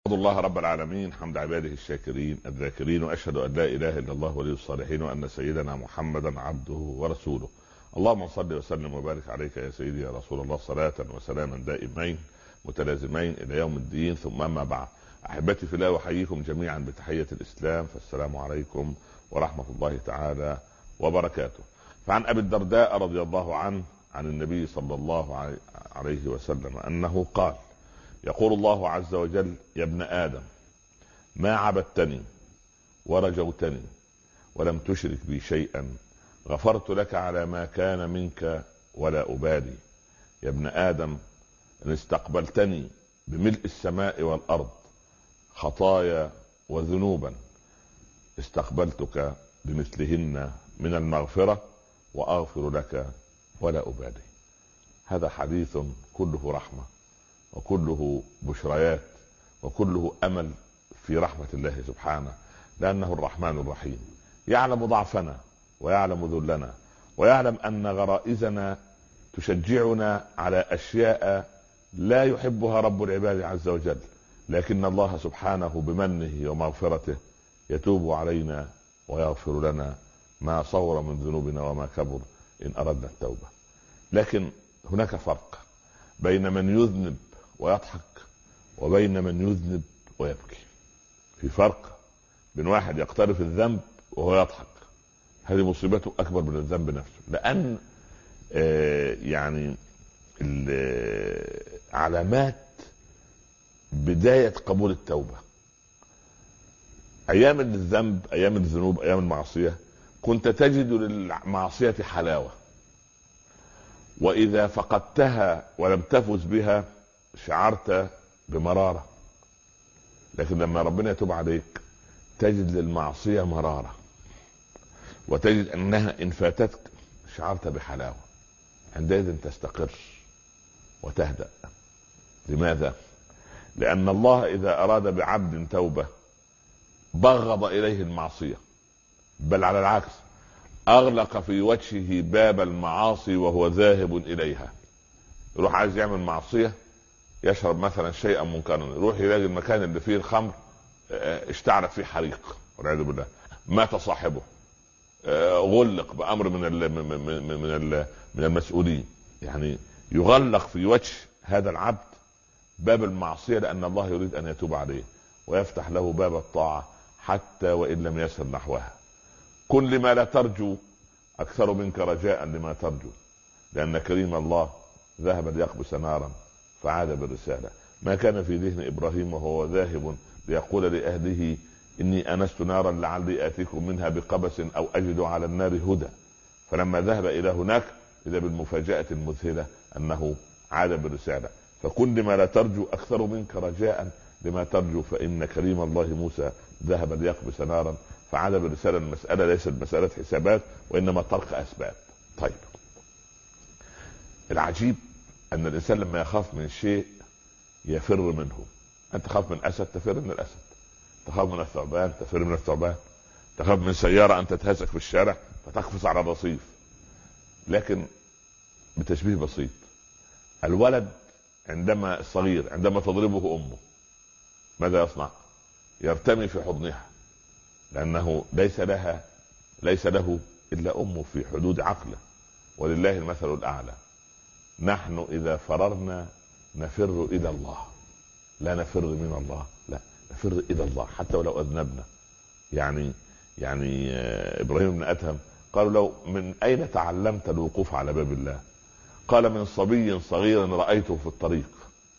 أحمد الله رب العالمين حمد عباده الشاكرين الذاكرين، وأشهد أن لا إله إلا الله ولي الصالحين، وأن سيدنا محمدا عبده ورسوله. اللهم صل وسلم وبارك عليك يا سيدي يا رسول الله، صلاة وسلاما دائمين متلازمين إلى يوم الدين. ثم أما بعد، أحبتي في الله، أحييكم جميعا بتحية الإسلام، فالسلام عليكم ورحمة الله تعالى وبركاته. فعن أبي الدرداء رضي الله عنه عن النبي صلى الله عليه وسلم أنه قال: يقول الله عز وجل: يا ابن آدم، ما عبدتني ورجوتني ولم تشرك بي شيئا غفرت لك على ما كان منك ولا أبالي. يا ابن آدم، إن استقبلتني بملء السماء والأرض خطايا وذنوبا استقبلتك بمثلهن من المغفرة وأغفر لك ولا أبالي. هذا حديث كله رحمة وكله بشريات وكله أمل في رحمة الله سبحانه، لأنه الرحمن الرحيم، يعلم ضعفنا ويعلم ذلنا ويعلم أن غرائزنا تشجعنا على أشياء لا يحبها رب العباد عز وجل، لكن الله سبحانه بمنه ومغفرته يتوب علينا ويغفر لنا ما صغر من ذنوبنا وما كبر إن أردنا التوبة. لكن هناك فرق بين من يذنب ويضحك وبين من يذنب ويبكي. في فرق بين واحد يقترف الذنب وهو يضحك، هذه مصيبته أكبر من الذنب نفسه، لأن يعني علامات بداية قبول التوبة أيام الذنب، أيام الذنوب، أيام المعصية، كنت تجد للمعصية حلاوة، وإذا فقدتها ولم تفز بها شعرت بمرارة. لكن لما ربنا يتوب عليك تجد للمعصية مرارة، وتجد أنها إن فاتتك شعرت بحلاوة. عندئذ تستقر وتهدأ. لماذا؟ لأن الله إذا أراد بعبد توبة بغض إليه المعصية، بل على العكس أغلق في وجهه باب المعاصي وهو ذاهب إليها. يروح عايز يعمل معصية، يشرب مثلا شيئا منكرا، يروح يلاقي المكان اللي فيه الخمر اشتعل فيه حريق والعياذ بالله، مات صاحبه، غلق بأمر من المسؤولين. يعني يغلق في وجه هذا العبد باب المعصية، لأن الله يريد أن يتوب عليه ويفتح له باب الطاعة حتى وإن لم يسر نحوها. كن لما لا ترجو أكثر منك رجاء لما ترجو، لأن كريم الله ذهب ليقبس نارا فعاد بالرسالة. ما كان في ذهن إبراهيم وهو ذاهب ليقول لأهله إني أنست نارا لعلي آتيكم منها بقبس أو أجد على النار هدى، فلما ذهب إلى هناك إذا بالمفاجأة المذهلة أنه عاد بالرسالة. فكن لما لا ترجو أكثر منك رجاء لما ترجو، فإن كريم الله موسى ذهب ليقبس نارا فعاد بالرسالة. المسألة ليست مسألة حسابات، وإنما طرق أسباب. طيب، العجيب أن الإنسان لما يخاف من شيء يفر منه. أنت تخاف من أسد تفر من الأسد، تخاف من الثعبان تفر من الثعبان، تخاف من سيارة أن تتهزك في الشارع فتقفز على الرصيف. لكن بتشبيه بسيط، الولد عندما الصغير عندما تضربه أمه ماذا يصنع؟ يرتمي في حضنها، لأنه ليس له إلا أمه في حدود عقله، ولله المثل الأعلى. نحن إذا فررنا نفر إلى الله، لا نفر من الله، لا نفر إلى الله حتى ولو أذنبنا. يعني إبراهيم بن أدهم قالوا له: من أين تعلمت الوقوف على باب الله؟ قال: من صبي صغير رأيته في الطريق،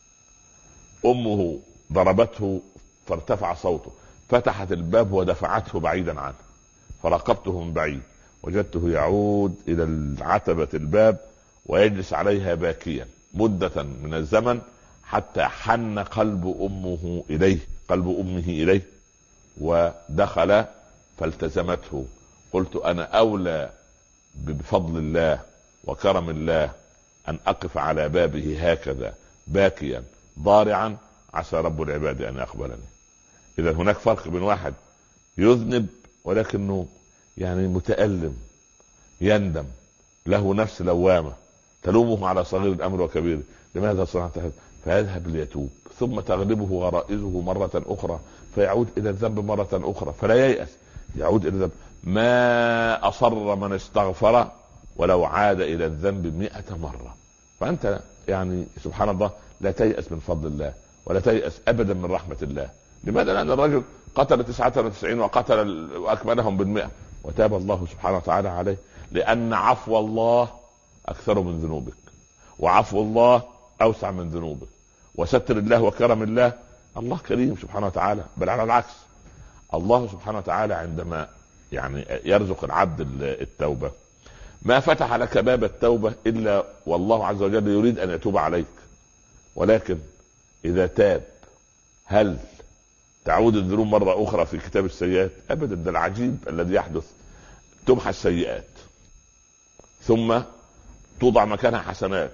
أمه ضربته فارتفع صوته، فتحت الباب ودفعته بعيدا عنه، فراقبته من بعيد وجدته يعود إلى العتبة الباب ويجلس عليها باكيا مدة من الزمن حتى حن قلب أمه إليه ودخل فالتزمته. قلت: أنا أولى بفضل الله وكرم الله أن أقف على بابه هكذا باكيا ضارعا، عسى رب العباد أن يقبلني. إذا هناك فرق بين واحد يذنب ولكنه يعني متألم، يندم، له نفس لوامة تلومه على صغير الأمر وكبيره، لماذا صنعت هذا؟ فيذهب ليتوب، ثم تغلبه غرائزه مرة أخرى فيعود إلى الذنب مرة أخرى فلا ييأس، يعود إلى الذنب. ما أصر من استغفر ولو عاد إلى الذنب 100 مرة. فأنت يعني سبحان الله لا تيأس من فضل الله، ولا تيأس أبدا من رحمة الله. لماذا؟ لأن الرجل قتل 99 وقتل وأكملهم بال100 وتاب الله سبحانه وتعالى عليه، لأن عفو الله أكثر من ذنوبك، وعفو الله أوسع من ذنوبك، وستر الله وكرم الله. الله كريم سبحانه وتعالى، بل على العكس الله سبحانه وتعالى عندما يعني يرزق العبد التوبة ما فتح لك باب التوبة إلا والله عز وجل يريد أن يتوب عليك. ولكن إذا تاب هل تعود الذنوب مرة أخرى في كتاب السيئات؟ أبدا. ده العجيب الذي يحدث، تمحى السيئات ثم توضع مكانها حسنات،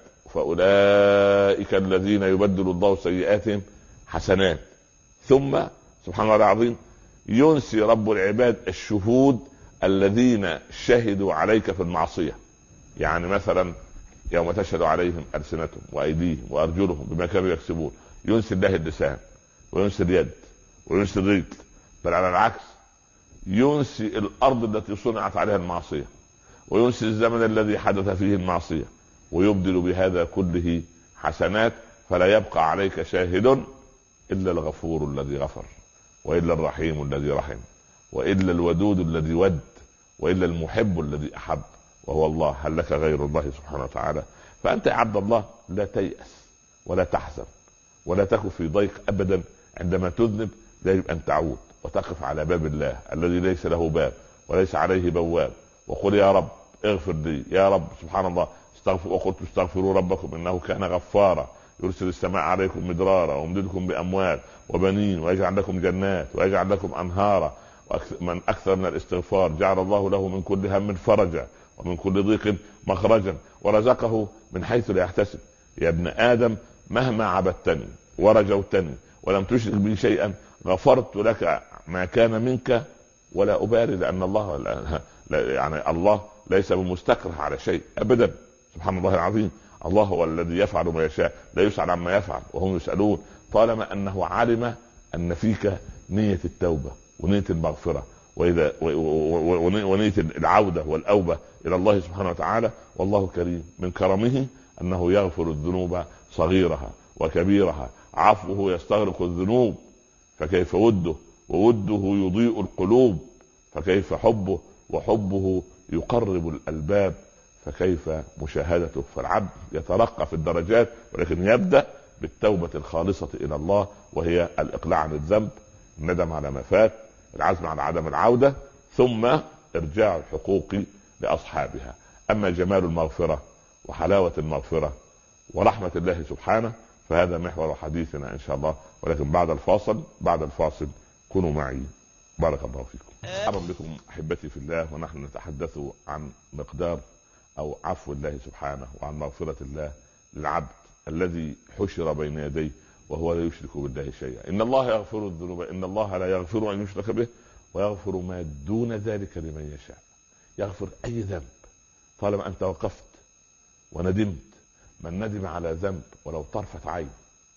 فأولئك الذين يبدل الله سيئاتهم حسنات. ثم سبحان الله العظيم ينسي رب العباد الشهود الذين شهدوا عليك في المعصية. يعني مثلا يوم تشهد عليهم ألسنتهم وأيديهم وأرجلهم بما كانوا يكسبون، ينسي الله اللسان وينسي اليد وينسي الرجل، بل على العكس ينسي الأرض التي صنعت عليها المعصية، وينسي الزمن الذي حدث فيه المعصية، ويبدل بهذا كله حسنات. فلا يبقى عليك شاهد إلا الغفور الذي غفر، وإلا الرحيم الذي رحم، وإلا الودود الذي ود، وإلا المحب الذي أحب، وهو الله. هل لك غير الله سبحانه وتعالى؟ فأنت يا عبد الله لا تيأس ولا تحزن ولا تكن في ضيق أبدا. عندما تذنب يجب أن تعود وتقف على باب الله الذي ليس له باب وليس عليه بواب، وقل يا رب اغفر لي، يا رب سبحان الله استغفر، وقلت استغفروا ربكم إنه كان غفارا يرسل السماء عليكم مدرارا ويمددكم بأموال وبنين ويجعل لكم جنات ويجعل لكم أنهارا. من أكثر من الاستغفار جعل الله له من كل هم فرجا ومن كل ضيق مخرجا ورزقه من حيث لا يحتسب. يا ابن آدم مهما عبدتني ورجوتني ولم تشرك بي شيئا غفرت لك ما كان منك ولا أبالي، لأن الله يعني الله ليس بمستكره على شيء أبدا. سبحان الله العظيم. الله هو الذي يفعل ما يشاء، لا يسأل عما يفعل وهم يسألون، طالما أنه علم أن فيك نية التوبة ونية المغفرة ونية العودة والأوبة إلى الله سبحانه وتعالى. والله كريم، من كرمه أنه يغفر الذنوب صغيرها وكبيرها، عفوه يستغرق الذنوب، فكيف وده يضيء القلوب، فكيف حبه وحبه يقرب الألباب، فكيف مشاهدته. فالعبد يترقى في الدرجات، ولكن يبدأ بالتوبة الخالصة إلى الله، وهي الإقلاع عن الذنب، الندم على ما فات، العزم على عدم العودة، ثم إرجاع الحقوق لأصحابها. أما جمال المغفرة وحلاوة المغفرة ورحمة الله سبحانه فهذا محور حديثنا إن شاء الله، ولكن بعد الفاصل كونوا معي. بارك الله فيكم. مرحبا بكم أحبتي في الله، ونحن نتحدث عن مقدار أو عفو الله سبحانه وعن مغفرة الله للعبد الذي حشر بين يديه وهو لا يشرك بالله شيئا. إن الله يغفر الذنوب، إن الله لا يغفر أن يشرك به ويغفر ما دون ذلك لمن يشاء. يغفر أي ذنب طالما أنت وقفت وندمت. من ندم على ذنب ولو طرفة عين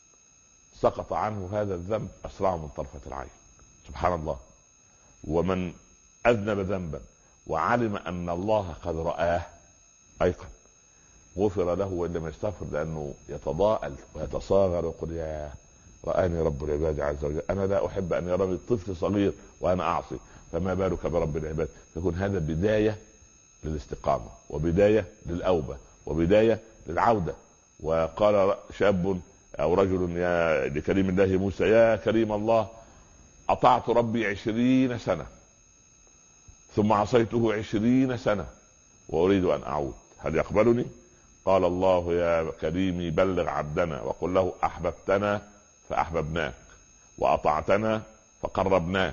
سقط عنه هذا الذنب أسرع من طرفة العين. سبحان الله. ومن أذنب ذنبا وعلم أن الله قد رآه أيقن غفر له وإن لم يستغفر، لأنه يتضاءل ويتصاغر ويقول يا رآني رب العباد عز وجل، أنا لا أحب أن يراني طفل صغير وأنا أعصي، فما بالك برب العباد. يكون هذا بداية للاستقامة وبداية للأوبة وبداية للعودة. وقال شاب أو رجل يا لكريم الله موسى: يا كريم الله، أطعت ربي 20 سنة ثم عصيته 20 سنة وأريد أن أعود، هل يقبلني؟ قال الله: يا كريمي بلغ عبدنا وقل له أحببتنا فأحببناك، وأطعتنا فقربناك،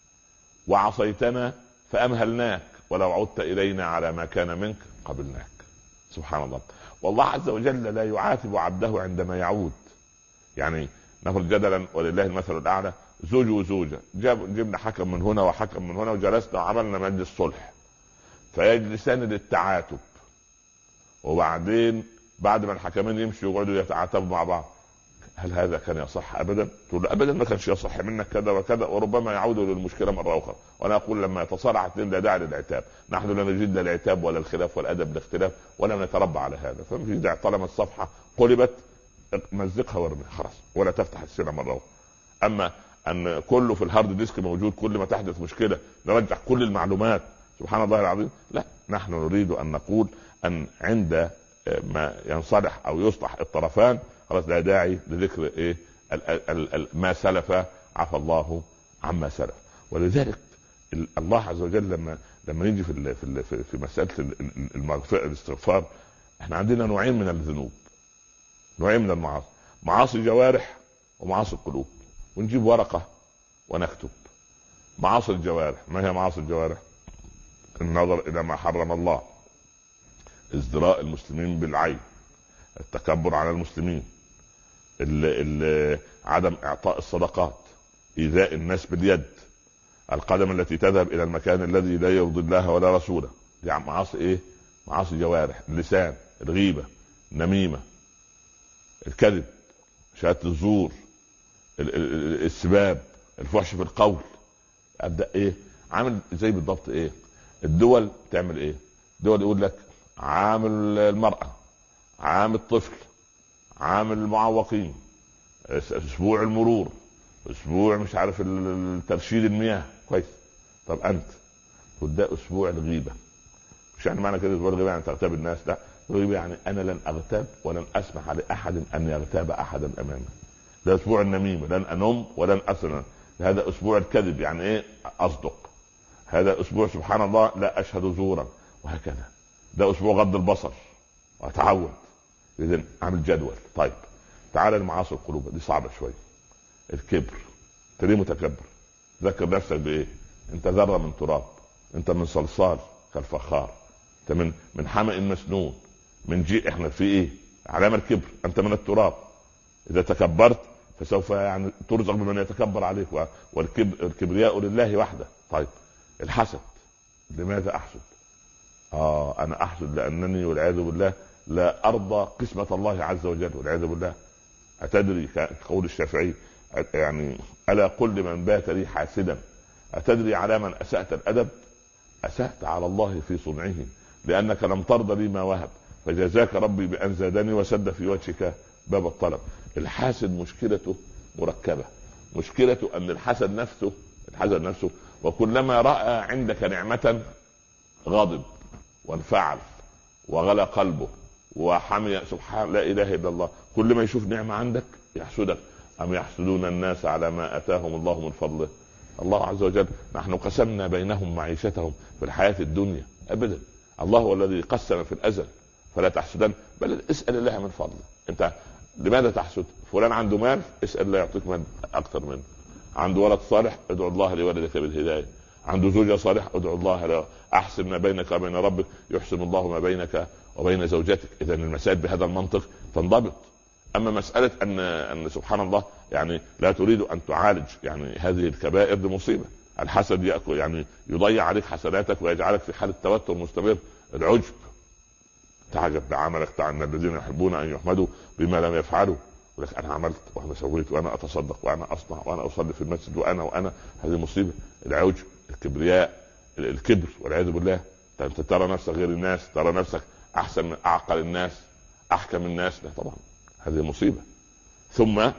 وعصيتنا فأمهلناك، ولو عدت إلينا على ما كان منك قبلناك. سبحان الله. والله عز وجل لا يعاتب عبده عندما يعود. يعني نفرض جدلا ولله المثل الأعلى، زوج وزوجة جبنا حكم من هنا وحكم من هنا وجلسنا وعملنا مجلس صلح، فيجلسان للتعاتب، وبعدين بعد ما الحكمين يمشوا يقعدوا يتعاتبوا مع بعض. هل هذا كان يصح ابدا؟ تقول ابدا ما كانش يصح منك كذا وكذا، وربما يعود للمشكله مره اخرى. وانا اقول لما يتصارع اثنين لا داعي للعتاب، نحن لا نجد لا العتاب ولا الخلاف والادب الاختلاف، ولا نتربى على هذا. فما في داعي، طالما الصفحه قلبت مزقها وارميها خلاص، ولا تفتح السيره مره اخرى. اما ان كله في الهارد ديسك موجود، كل ما تحدث مشكله نرجع كل المعلومات، سبحان الله العظيم. لا، نحن نريد ان نقول ان عند ما ينصلح او يصلح الطرفان خلاص لا داعي لذكر ايه ما سلف، عفى الله عما سلف. ولذلك الله عز وجل لما نيجي في مساله المغفره الاستغفار، احنا عندنا نوعين من الذنوب، نوعين من المعاصي، معاصي جوارح ومعاصي القلوب. ونجيب ورقه ونكتب. معاصي الجوارح، ما هي معاصي الجوارح؟ النظر الى ما حرم الله، ازدراء المسلمين بالعين، التكبر على المسلمين، عدم اعطاء الصدقات، ايذاء الناس باليد، القدم التي تذهب الى المكان الذي لا يرضي الله ولا رسوله. يعني معاصي ايه؟ معاصي جوارح. اللسان، الغيبه، النميمه، الكذب، شهاده الزور، السباب، الفحش في القول. ابدا ايه؟ عامل زي بالضبط ايه؟ الدول تعمل ايه؟ الدول يقول لك عامل المرأة، عامل الطفل، عامل المعوقين، اسبوع المرور، اسبوع مش عارف ترشيد المياه. كويس. طب انت وده اسبوع الغيبة. مش يعني معنى كده اسبوع الغيبة يعني تغتاب الناس، لا. الغيبة يعني انا لن اغتاب ولن اسمح لاحد ان يغتاب احدا امامي. ده اسبوع النميمة، لن انم ولن اسرن. هذا اسبوع الكذب، يعني ايه؟ اصدق. هذا اسبوع سبحان الله لا اشهد زورا، وهكذا. ده اسبوع غض البصر، واتعود. اذا اعمل جدول. طيب تعال المعاصي القلوب دي صعبه شويه. الكبر، انت ليه متكبر؟ ذكر نفسك بايه؟ انت ذره من تراب، انت من صلصال كالفخار، انت من حمأ مسنون، من جيء. احنا في ايه؟ علامه الكبر، انت من التراب. اذا تكبرت فسوف يعني ترزق بمن يتكبر عليك، والكبرياء لله وحده. طيب الحسد، لماذا احسد؟ انا احسد لانني والعياذ بالله لا ارضى قسمة الله عز وجل، والعياذ بالله. اتدري كقول الشافعي يعني الا قل لمن بات لي حاسدا، اتدري على من اسأت الادب؟ اسأت على الله في صنعه، لانك لم ترضى لي ما وهب، فجزاك ربي بان زادني وسد في وجهك باب الطلب. الحاسد مشكلته مركبة. مشكلته ان الحسد نفسه وكلما رأى عندك نعمة غضب وانفعل وغلى قلبه وحمي، سبحان لا اله الا الله. كل ما يشوف نعمة عندك يحسدك. ام يحسدون الناس على ما اتاهم الله من فضله؟ الله عز وجل نحن قسمنا بينهم معيشتهم في الحياة الدنيا. ابدا، الله هو الذي قسم في الازل. فلا تحسدن، بل اسأل الله من فضله. انت لماذا تحسد؟ فلان عنده مال، اسأل الله يعطيك مال اكثر منه. عنده ولد صالح، ادعو الله لولدك بالهداية. عنده زوجة صالح، ادعو الله له. احسن ما بينك وبين ربك يحسن الله ما بينك وبين زوجتك. اذا المسائل بهذا المنطق تنضبط. اما مسألة ان سبحان الله يعني لا تريد ان تعالج يعني هذه الكبائر، دي مصيبة. الحسد يأكل يعني يضيع عليك حسناتك ويجعلك في حالة توتر مستمر. العجب، تعجب بعملك، ان الذين يحبون ان يحمدوا بما لم يفعلوا. ولك انا عملت وانا سويت وانا اتصدق وانا اصنع وانا اصلي في المسجد وانا هذه مصيبة. العجب، الكبرياء، الكبر والعياذ بالله. انت ترى نفسك غير الناس، ترى نفسك احسن من اعقل الناس، احكم الناس. لا طبعا، هذه مصيبة. ثم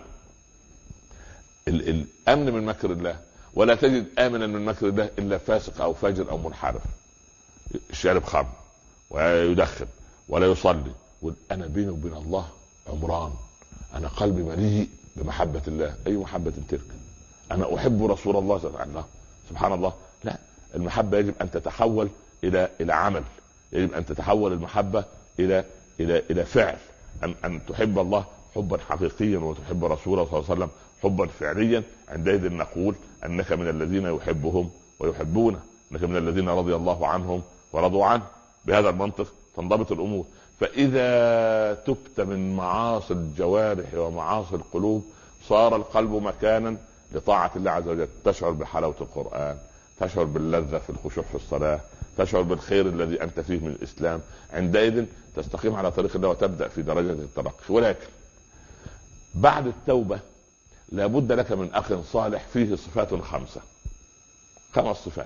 الامن من مكر الله، ولا تجد امنا من مكر الله الا فاسق او فاجر او منحرف. شارب خمر ويدخن ولا يصلي، انا بيني وبين الله عمران، انا قلبي مليء بمحبة الله. اي محبة تلك؟ انا احب رسول الله صلى الله عليه وسلم. سبحان الله. لا، المحبة يجب ان تتحول الى عمل. يجب ان تتحول المحبة الى فعل. ان تحب الله حبا حقيقيا وتحب رسوله صلى الله عليه وسلم حبا فعليا. عندئذ نقول انك من الذين يحبهم ويحبونه، انك من الذين رضي الله عنهم ورضوا عنه. بهذا المنطق تنضبط الامور. فاذا تبت من معاصي الجوارح ومعاصي القلوب صار القلب مكانا لطاعة الله عز وجل. تشعر بحلاوة القرآن، تشعر باللذة في الخشوع في الصلاة، تشعر بالخير الذي انت فيه من الاسلام. عندئذ تستقيم على طريق الله وتبدأ في درجة الترقي. ولكن بعد التوبة لابد لك من أخ صالح فيه صفات 5 صفات.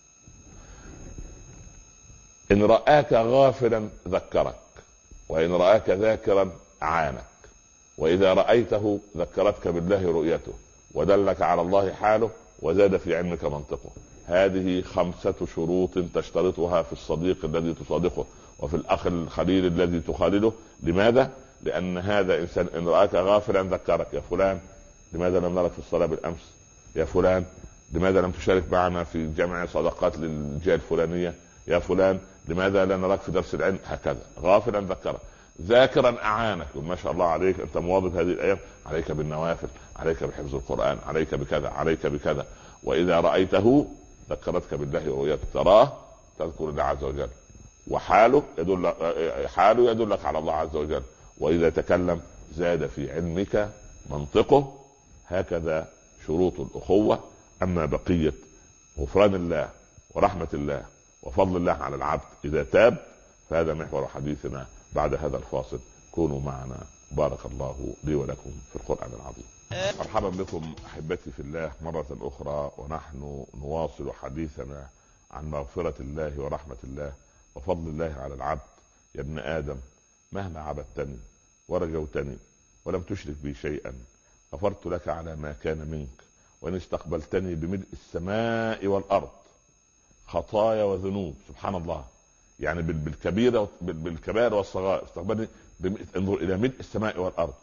إن رآك غافلا ذكرك، وإن رآك ذاكرا أعانك، وإذا رأيته ذكرتك بالله رؤيته، ودلك على الله حاله، وزاد في علمك منطقه. هذه 5 شروط تشترطها في الصديق الذي تصادقه، وفي الأخ الخليل الذي تخالله. لماذا؟ لأن هذا إنسان إن رآك غافلا ذكرك. يا فلان لماذا لم نرك في الصلاة بالأمس؟ يا فلان لماذا لم تشارك معنا في جمع صدقات للجهة الفلانية؟ يا فلان لماذا لا نراك في درس العلم؟ هكذا. غافلا ذكرك. ذاكرا أعانك، ما شاء الله عليك أنت مواظب هذه الأيام، عليك بالنوافل، عليك بحفظ القرآن، عليك بكذا، عليك بكذا. وإذا رأيته ذكرتك بالله رؤيته. تراه تذكر الله عز وجل، وحاله يدلك على الله عز وجل. وإذا تكلم زاد في علمك منطقه. هكذا شروط الأخوة. أما بقية غفران الله ورحمة الله وفضل الله على العبد إذا تاب، فهذا محور حديثنا بعد هذا الفاصل. كونوا معنا. بارك الله لي ولكم في القرآن العظيم. مرحبا بكم أحبتي في الله مرة أخرى، ونحن نواصل حديثنا عن مغفرة الله ورحمة الله وفضل الله على العبد. يا ابن آدم مهما عبدتني ورجوتني ولم تشرك بي شيئا غفرت لك على ما كان منك، وإن استقبلتني بملء السماء والأرض خطايا وذنوب. سبحان الله، يعني بالكبائر والصغائر استقبلني انظر إلى ملء السماء والأرض.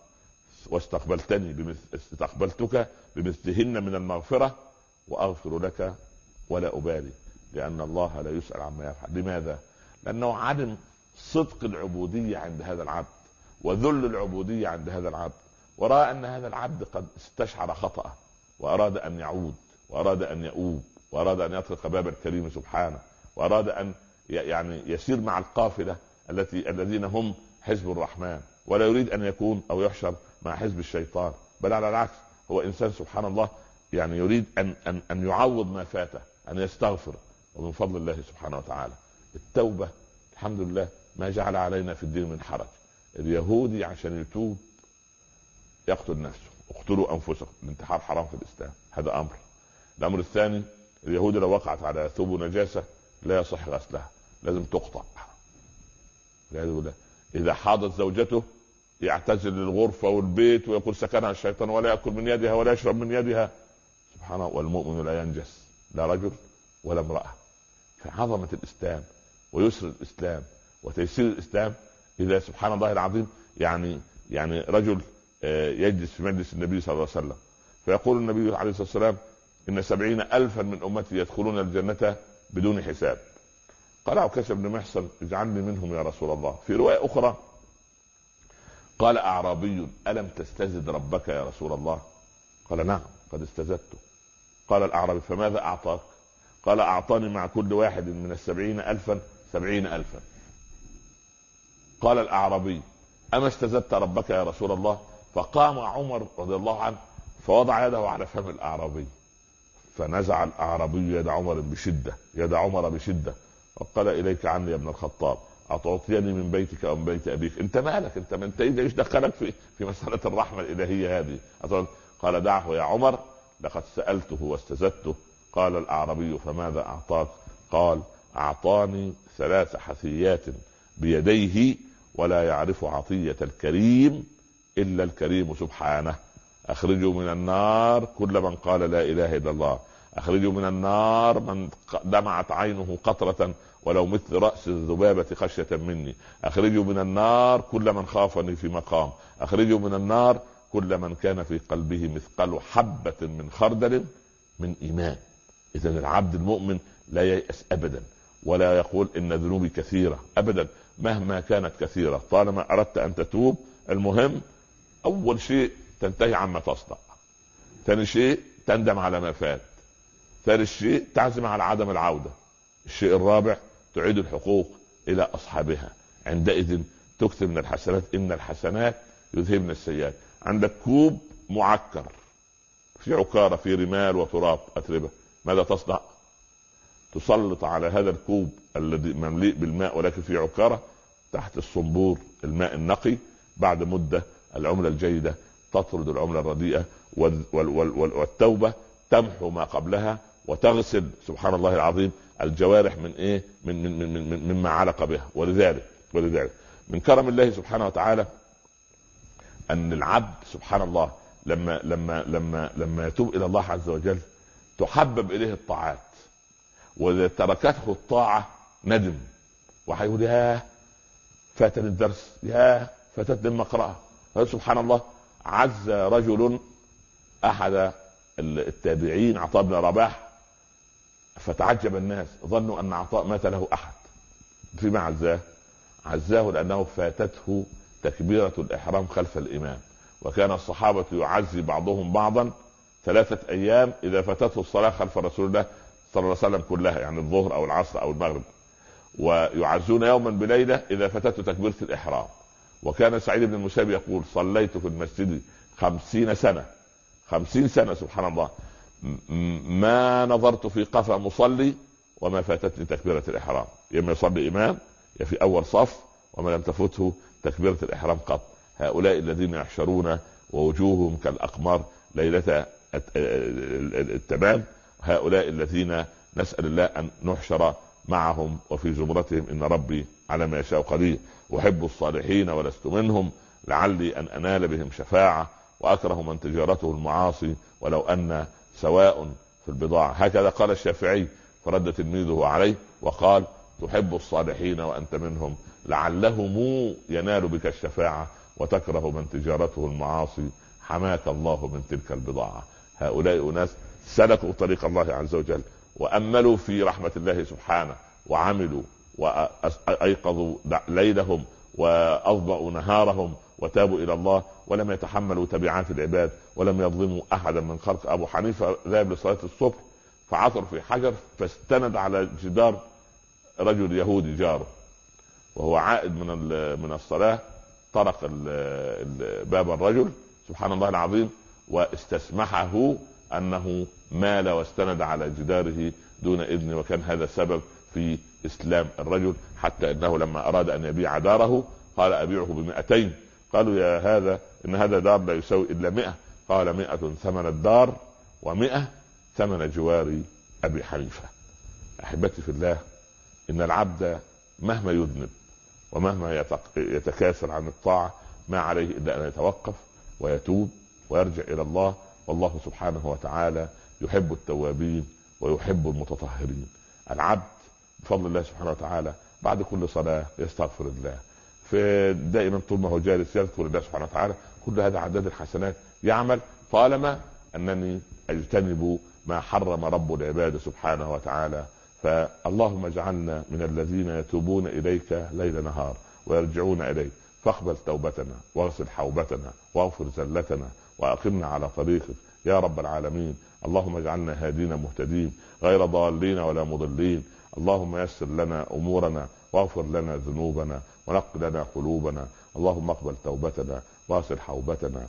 استقبلتك بمثلهن من المغفرة وأغفر لك ولا أبالي، لأن الله لا يسأل عما يفعل. لماذا؟ لأنه علم صدق العبودية عند هذا العبد وذل العبودية عند هذا العبد، ورأى أن هذا العبد قد استشعر خطأه وأراد أن يعود، وأراد أن يؤوب، وأراد أن يطرق باب الكريم سبحانه، وأراد أن يعني يسير مع القافلة الذين هم حزب الرحمن، ولا يريد أن يكون أو يحشر مع حزب الشيطان، بل على العكس هو إنسان سبحان الله يعني يريد أن يعوض ما فاته، أن يستغفر. ومن فضل الله سبحانه وتعالى التوبة الحمد لله ما جعل علينا في الدين من حرج. اليهودي عشان يتوب يقتل نفسه. اقتلوا أنفسكم، الانتحار حرام في الإسلام، هذا أمر. الأمر الثاني، اليهودي لو وقعت على ثوب نجاسة لا يصح غسلها، لازم تقطع. إذا حاضت زوجته يعتزل الغرفة والبيت ويقول سكنها الشيطان، ولا يأكل من يدها ولا يشرب من يدها. سبحان الله. والمؤمن لا ينجس، لا رجل ولا امرأة. فعظمة الإسلام ويسر الإسلام وتيسير الإسلام. إذا سبحان الله العظيم يعني رجل يجلس في مجلس النبي صلى الله عليه وسلم، فيقول النبي عليه الصلاة والسلام إن 70,000 من أمتي يدخلون الجنة بدون حساب. قال عكاشة بن محصن اجعلني منهم يا رسول الله. في رواية أخرى قال أعرابي ألم تستزد ربك يا رسول الله؟ قال نعم قد استزدته. قال الأعرابي فماذا أعطاك؟ قال أعطاني مع كل واحد من 70,000 70,000. قال الأعرابي أما استزدت ربك يا رسول الله؟ فقام عمر رضي الله عنه فوضع يده على فم الأعرابي، فنزع الأعرابي يد عمر بشدة وقال إليك عني يا ابن الخطاب، أتعطيني من بيتك أو من بيت أبيك؟ أنت مالك؟ أنت إيش دخلك في مسألة الرحمة الإلهية هذه؟ قال دعه يا عمر لقد سألته واستزدته. قال الأعرابي فماذا أعطاك؟ قال أعطاني 3 حثيات بيديه ولا يعرف عطية الكريم إلا الكريم سبحانه. أخرجوا من النار كل من قال لا إله إلا الله، أخرجوا من النار من دمعت عينه قطرة ولو مثل رأس الذبابة خشية مني، أخرجوا من النار كل من خافني في مقام، أخرجوا من النار كل من كان في قلبه مثقال حبة من خردل من إيمان. إذن العبد المؤمن لا ييأس أبدا، ولا يقول إن ذنوبي كثيرة أبدا، مهما كانت كثيرة طالما أردت أن تتوب. المهم أول شيء تنتهي عما تصنع، ثاني شيء تندم على ما فات، ثالث شيء تعزم على عدم العودة، الشيء الرابع تعيد الحقوق إلى أصحابها. عندئذ تكثر من الحسنات، إن الحسنات يذهبن السيئات. عندك كوب معكر في عكارة في رمال وتراب أتربة، ماذا تصنع؟ تسلط على هذا الكوب الذي ممليء بالماء ولكن في عكارة تحت الصنبور الماء النقي، بعد مدة العملة الجيدة تطرد العملة الرديئة، والتوبة تمحو ما قبلها وتغسل سبحان الله العظيم الجوارح من ايه مما علق بها. ولذلك من كرم الله سبحانه وتعالى ان العبد سبحان الله لما يتوب الى الله عز وجل تحبب اليه الطاعات، واذا تركته الطاعة ندم وحيقول يا فاتني الدرس، يا فاتتني المقرأة. سبحان الله، عز رجل احد التابعين عطاء بن رباح، فتعجب الناس، ظنوا ان عطاء مات له احد. فيما عزاه لانه فاتته تكبيرة الاحرام خلف الامام، وكان الصحابة يعزي بعضهم بعضا 3 ايام اذا فاتته الصلاة خلف رسول الله صلى الله عليه وسلم كلها، يعني الظهر او العصر او المغرب، ويعزون يوما بليلة اذا فاتته تكبيرة الاحرام. وكان سعيد بن المسيب يقول صليت في المسجد 50 سنة سبحان الله، ما نظرت في قفا مصلي وما فاتتني تكبيرة الإحرام، يما يصلي إمام يا في أول صف وما لم تفته تكبيرة الإحرام قط. هؤلاء الذين يحشرون ووجوههم كالأقمار ليلة التمام، هؤلاء الذين نسأل الله أن نحشر معهم وفي زمرتهم، إن ربي على ما يشاء قدير. أحب الصالحين ولست منهم، لعلي أن أنال بهم شفاعة، وأكره من تجارته المعاصي ولو أن سواء في البضاعة. هكذا قال الشافعي، فرد تلميذه عليه وقال تحب الصالحين وأنت منهم، لعلهم ينال بك الشفاعة، وتكره من تجارته المعاصي، حماك الله من تلك البضاعة. هؤلاء أناس سلكوا طريق الله عز وجل، وأملوا في رحمة الله سبحانه، وعملوا وأيقظوا ليلهم وأضبأوا نهارهم وتابوا إلى الله، ولم يتحملوا تبعات العباد، ولم يظلموا أحدا من خلق. أبو حنيفة ذهب لصلاة الصبح فعثر في حجر، فاستند على جدار رجل يهودي جاره، وهو عائد من الصلاة طرق باب الرجل سبحان الله العظيم، واستسمحه أنه مال واستند على جداره دون إذن، وكان هذا السبب في إسلام الرجل، حتى أنه لما أراد أن يبيع داره قال أبيعه ب200. قالوا يا هذا إن هذا دار لا يساوي إلا 100. قال 100 ثمن الدار و100 ثمن جوار أبي حنيفة. أحبتي في الله، إن العبد مهما يذنب ومهما يتكاسل عن الطاعة ما عليه إلا أن يتوقف ويتوب ويرجع إلى الله، والله سبحانه وتعالى يحب التوابين ويحب المتطهرين. العبد بفضل الله سبحانه وتعالى بعد كل صلاة يستغفر الله، فدائما طول ما هو جالس يذكر الله سبحانه وتعالى، كل هذا عداد الحسنات يعمل طالما أنني أجتنب ما حرم رب العباد سبحانه وتعالى. فاللهم اجعلنا من الذين يتوبون إليك ليل نهار ويرجعون إليك، فاقبل توبتنا واغسل حوبتنا واغفر زلتنا وأقمنا على طريقك يا رب العالمين. اللهم اجعلنا هادين مهتدين غير ضالين ولا مضلين. اللهم يسر لنا أمورنا واغفر لنا ذنوبنا ونق لنا قلوبنا. اللهم اقبل توبتنا واغسل حوبتنا.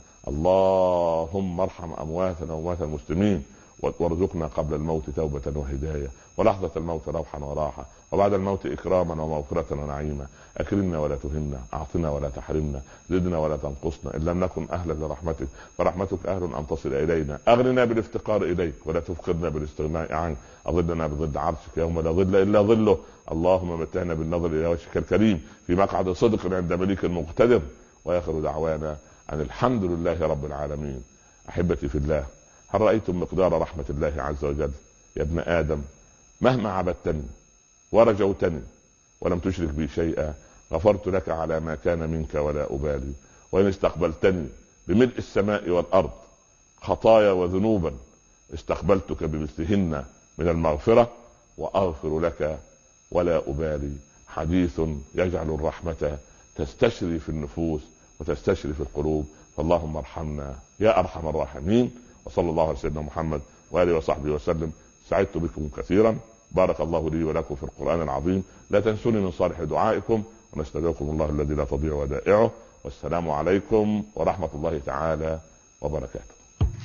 اللهم ارحم أمواتنا وأموات المسلمين، وارزقنا قبل الموت توبة وهداية، ولحظة الموت روحا وراحة، وبعد الموت إكراما ومغفرة ونعيما. أكرمنا ولا تهنا، أعطنا ولا تحرمنا، زدنا ولا تنقصنا، إن لم نكن أهلا لرحمتك فرحمتك أهل أن تصل إلينا. أغننا بالافتقار إليك ولا تفقدنا بالاستغناء عنك. أظلنا بظل عرشك يوم لا ظل إلا ظله. اللهم متعنا بالنظر إلى وجهك الكريم في مقعد صدق عند مليك مقتدر. وآخر دعوانا أن الحمد لله رب العالمين. أحبتي في الله، هل رأيتم مقدار رحمة الله عز وجل؟ يا ابن آدم، مهما عبدتني ورجوتني ولم تشرك بي شيئا غفرت لك على ما كان منك ولا أبالي. وإن استقبلتني بملء السماء والأرض خطايا وذنوبا استقبلتك بمثلهن من المغفرة وأغفر لك ولا أبالي. حديث يجعل الرحمة تستشري في النفوس وتستشري في القلوب. فاللهم ارحمنا يا أرحم الراحمين. وصلى الله على سيدنا محمد وآله وصحبه وسلم. سعدت بكم كثيرا، بارك الله لي ولكم في القرآن العظيم. لا تنسوني من صالح دعائكم، ونستودعكم الله الذي لا تضيع ودائعه. والسلام عليكم ورحمة الله تعالى وبركاته.